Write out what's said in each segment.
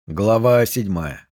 Глава 7.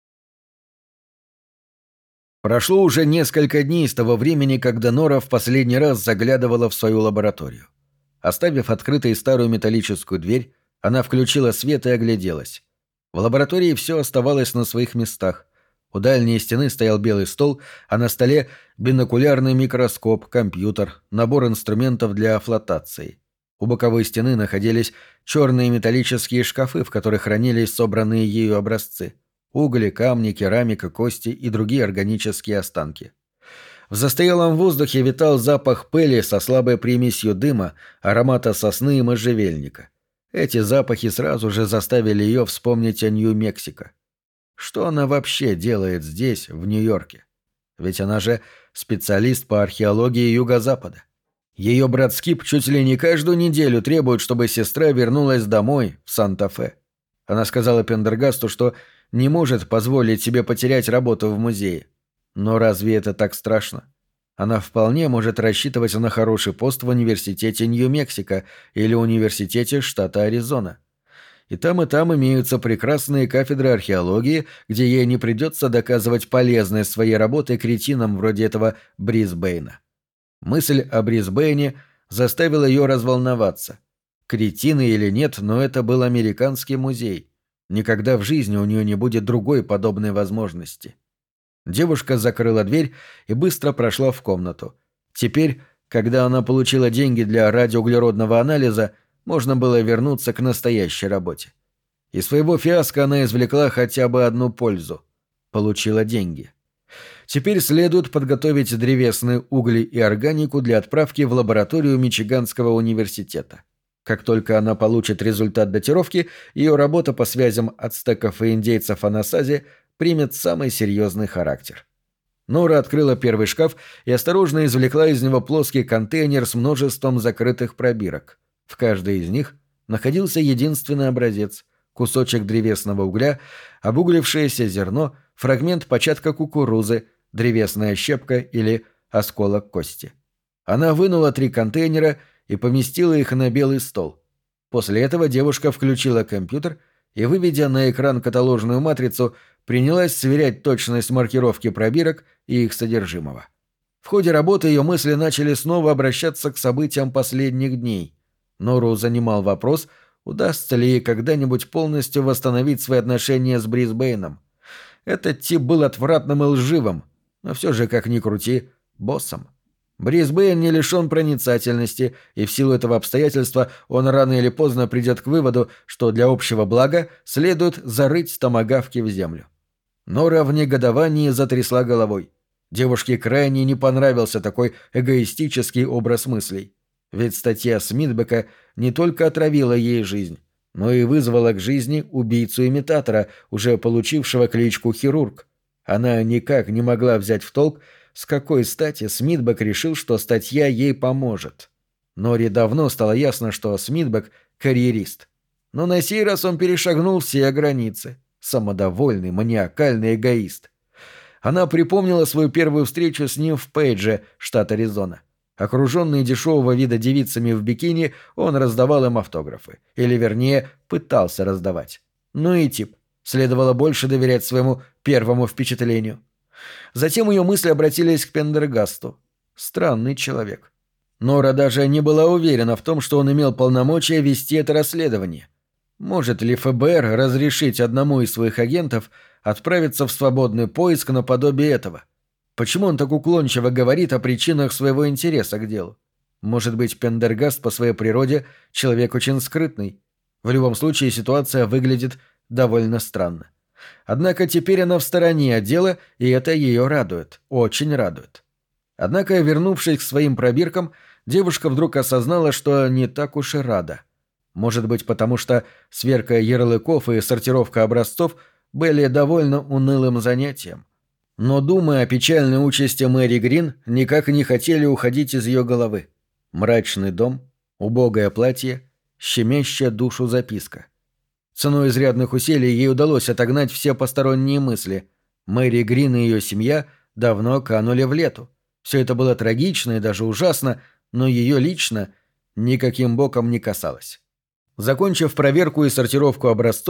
Прошло уже несколько дней с того времени, когда Нора в последний раз заглядывала в свою лабораторию. Оставив открытой старую металлическую дверь, она включила свет и огляделась. В лаборатории все оставалось на своих местах. У дальней стены стоял белый стол, а на столе бинокулярный микроскоп, компьютер, набор инструментов для флотации. У боковой стены находились черные металлические шкафы, в которых хранились собранные ею образцы. Угли, камни, керамика, кости и другие органические останки. В застоялом воздухе витал запах пыли со слабой примесью дыма, аромата сосны и можжевельника. Эти запахи сразу же заставили ее вспомнить о Нью-Мексико. Что она вообще делает здесь, в Нью-Йорке? Ведь она же специалист по археологии Юго-Запада. Ее брат Скип чуть ли не каждую неделю требует, чтобы сестра вернулась домой, в Санта-Фе. Она сказала Пендергасту, что не может позволить себе потерять работу в музее. Но разве это так страшно? Она вполне может рассчитывать на хороший пост в университете Нью-Мексико или университете штата Аризона. И там имеются прекрасные кафедры археологии, где ей не придется доказывать полезность своей работы кретинам вроде этого Брисбейна. Мысль о Брисбейне заставила ее разволноваться. Кретины или нет, но это был американский музей. Никогда в жизни у нее не будет другой подобной возможности. Девушка закрыла дверь и быстро прошла в комнату. Теперь, когда она получила деньги для радиоуглеродного анализа, можно было вернуться к настоящей работе. Из своего фиаско она извлекла хотя бы одну пользу. Получила деньги. Теперь следует подготовить древесные угли и органику для отправки в лабораторию Мичиганского университета. Как только она получит результат датировки, ее работа по связям ацтеков и индейцев Анасази примет самый серьезный характер. Нора открыла первый шкаф и осторожно извлекла из него плоский контейнер с множеством закрытых пробирок. В каждой из них находился единственный образец – кусочек древесного угля, обуглившееся зерно, фрагмент початка кукурузы, древесная щепка или осколок кости. Она вынула 3 контейнера и поместила их на белый стол. После этого девушка включила компьютер и, выведя на экран каталожную матрицу, принялась сверять точность маркировки пробирок и их содержимого. В ходе работы ее мысли начали снова обращаться к событиям последних дней. Нору занимал вопрос, удастся ли ей когда-нибудь полностью восстановить свои отношения с Брисбейном. Этот тип был отвратным и лживым, но все же, как ни крути, боссом. Брисбейн не лишен проницательности, и в силу этого обстоятельства он рано или поздно придет к выводу, что для общего блага следует зарыть томагавки в землю. Нора в негодовании затрясла головой. Девушке крайне не понравился такой эгоистический образ мыслей. Ведь статья Смитбека не только отравила ей жизнь, но и вызвала к жизни убийцу-имитатора, уже получившего кличку «Хирург». Она никак не могла взять в толк, с какой стати Смитбек решил, что статья ей поможет. Норе давно стало ясно, что Смитбек — карьерист. Но на сей раз он перешагнул все границы. Самодовольный, маниакальный эгоист. Она припомнила свою первую встречу с ним в Пейдже, штат Аризона. Окруженный дешевого вида девицами в бикини, он раздавал им автографы. Или, вернее, пытался раздавать. Ну и тип. Следовало больше доверять своему первому впечатлению. Затем ее мысли обратились к Пендергасту. Странный человек. Нора даже не была уверена в том, что он имел полномочия вести это расследование. Может ли ФБР разрешить одному из своих агентов отправиться в свободный поиск наподобие этого? Почему он так уклончиво говорит о причинах своего интереса к делу? Может быть, Пендергаст по своей природе человек очень скрытный? В любом случае ситуация выглядит довольно странно. Однако теперь она в стороне от дела, и это ее радует, очень радует. Однако, вернувшись к своим пробиркам, девушка вдруг осознала, что не так уж и рада. Может быть, потому что сверка ярлыков и сортировка образцов были довольно унылым занятием. Но, думая о печальной участи Мэри Грин, никак не хотели уходить из ее головы. Мрачный дом, убогое платье, щемящая душу записка. Ценой изрядных усилий ей удалось отогнать все посторонние мысли. Мэри Грин и ее семья давно канули в лету. Все это было трагично и даже ужасно, но ее лично никаким боком не касалось. Закончив проверку и сортировку образцов,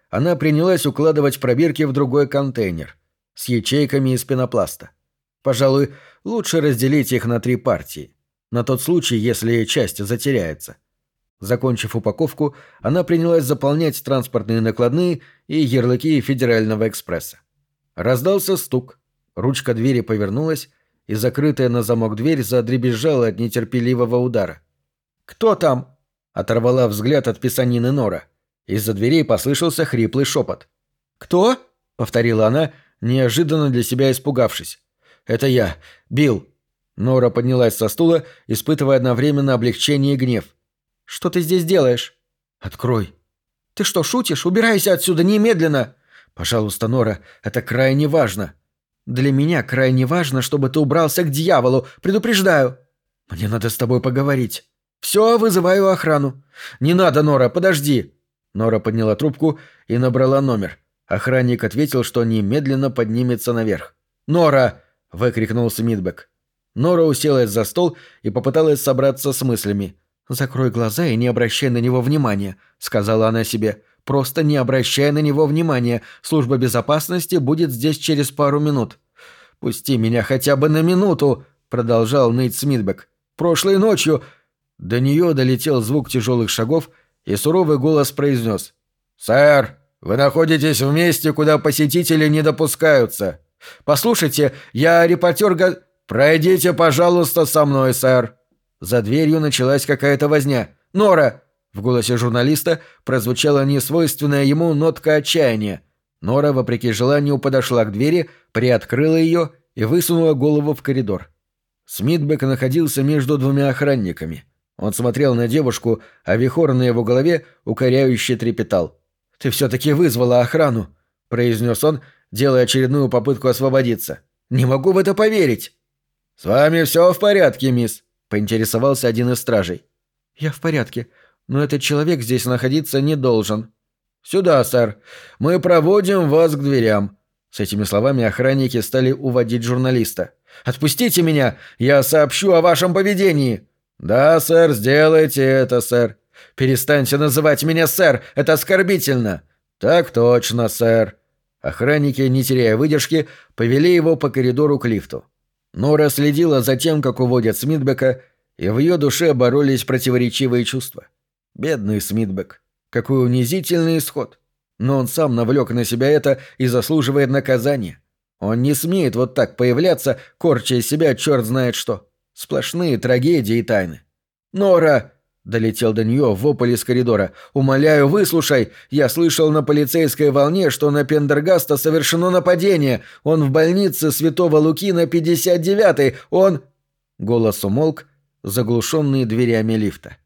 она принялась укладывать пробирки в другой контейнер с ячейками из пенопласта. Пожалуй, лучше разделить их на 3 партии, на тот случай, если часть затеряется. Закончив упаковку, она принялась заполнять транспортные накладные и ярлыки Федерального экспресса. Раздался стук, ручка двери повернулась, и закрытая на замок дверь задребезжала от нетерпеливого удара. «Кто там?» — оторвала взгляд от писанины Нора. Из-за дверей послышался хриплый шепот. «Кто?» — повторила она, неожиданно для себя испугавшись. «Это я, Билл». Нора поднялась со стула, испытывая одновременно облегчение и гнев. «Что ты здесь делаешь?» «Открой». «Ты что, шутишь? Убирайся отсюда немедленно!» «Пожалуйста, Нора, это крайне важно». «Для меня крайне важно, чтобы ты убрался к дьяволу, предупреждаю». «Мне надо с тобой поговорить». «Все, вызываю охрану». «Не надо, Нора, подожди». Нора подняла трубку и набрала номер. Охранник ответил, что немедленно поднимется наверх. «Нора!» — выкрикнул Смитбек. Нора уселась за стол и попыталась собраться с мыслями. «Закрой глаза и не обращай на него внимания», — сказала она себе. «Просто не обращай на него внимания. Служба безопасности будет здесь через пару минут». «Пусти меня хотя бы на минуту», — продолжал ныть Смитбек. «Прошлой ночью...» До нее долетел звук тяжелых шагов, и суровый голос произнес. «Сэр, вы находитесь в месте, куда посетители не допускаются. Послушайте, я репортер. Пройдите, пожалуйста, со мной, сэр». За дверью началась какая-то возня. «Нора!» В голосе журналиста прозвучала несвойственная ему нотка отчаяния. Нора, вопреки желанию, подошла к двери, приоткрыла ее и высунула голову в коридор. Смитбек находился между 2 охранниками. Он смотрел на девушку, а вихор на его голове укоряюще трепетал. «Ты все-таки вызвала охрану», — произнес он, делая очередную попытку освободиться. «Не могу в это поверить». «С вами все в порядке, мисс?» — поинтересовался один из стражей. «Я в порядке, но этот человек здесь находиться не должен». «Сюда, сэр. Мы проводим вас к дверям». С этими словами охранники стали уводить журналиста. «Отпустите меня! Я сообщу о вашем поведении!» «Да, сэр, сделайте это, сэр». «Перестаньте называть меня сэр! Это оскорбительно!» «Так точно, сэр». Охранники, не теряя выдержки, повели его по коридору к лифту. Нора следила за тем, как уводят Смитбека, и в ее душе боролись противоречивые чувства. Бедный Смитбек. Какой унизительный исход. Но он сам навлек на себя это и заслуживает наказания. Он не смеет вот так появляться, корча из себя черт знает что. Сплошные трагедии и тайны. «Нора!» — долетел до нее вопль из коридора. «Умоляю, выслушай! Я слышал на полицейской волне, что на Пендергаста совершено нападение. Он в больнице Святого Луки на 59-й. Он...» Голос умолк, заглушенный дверями лифта.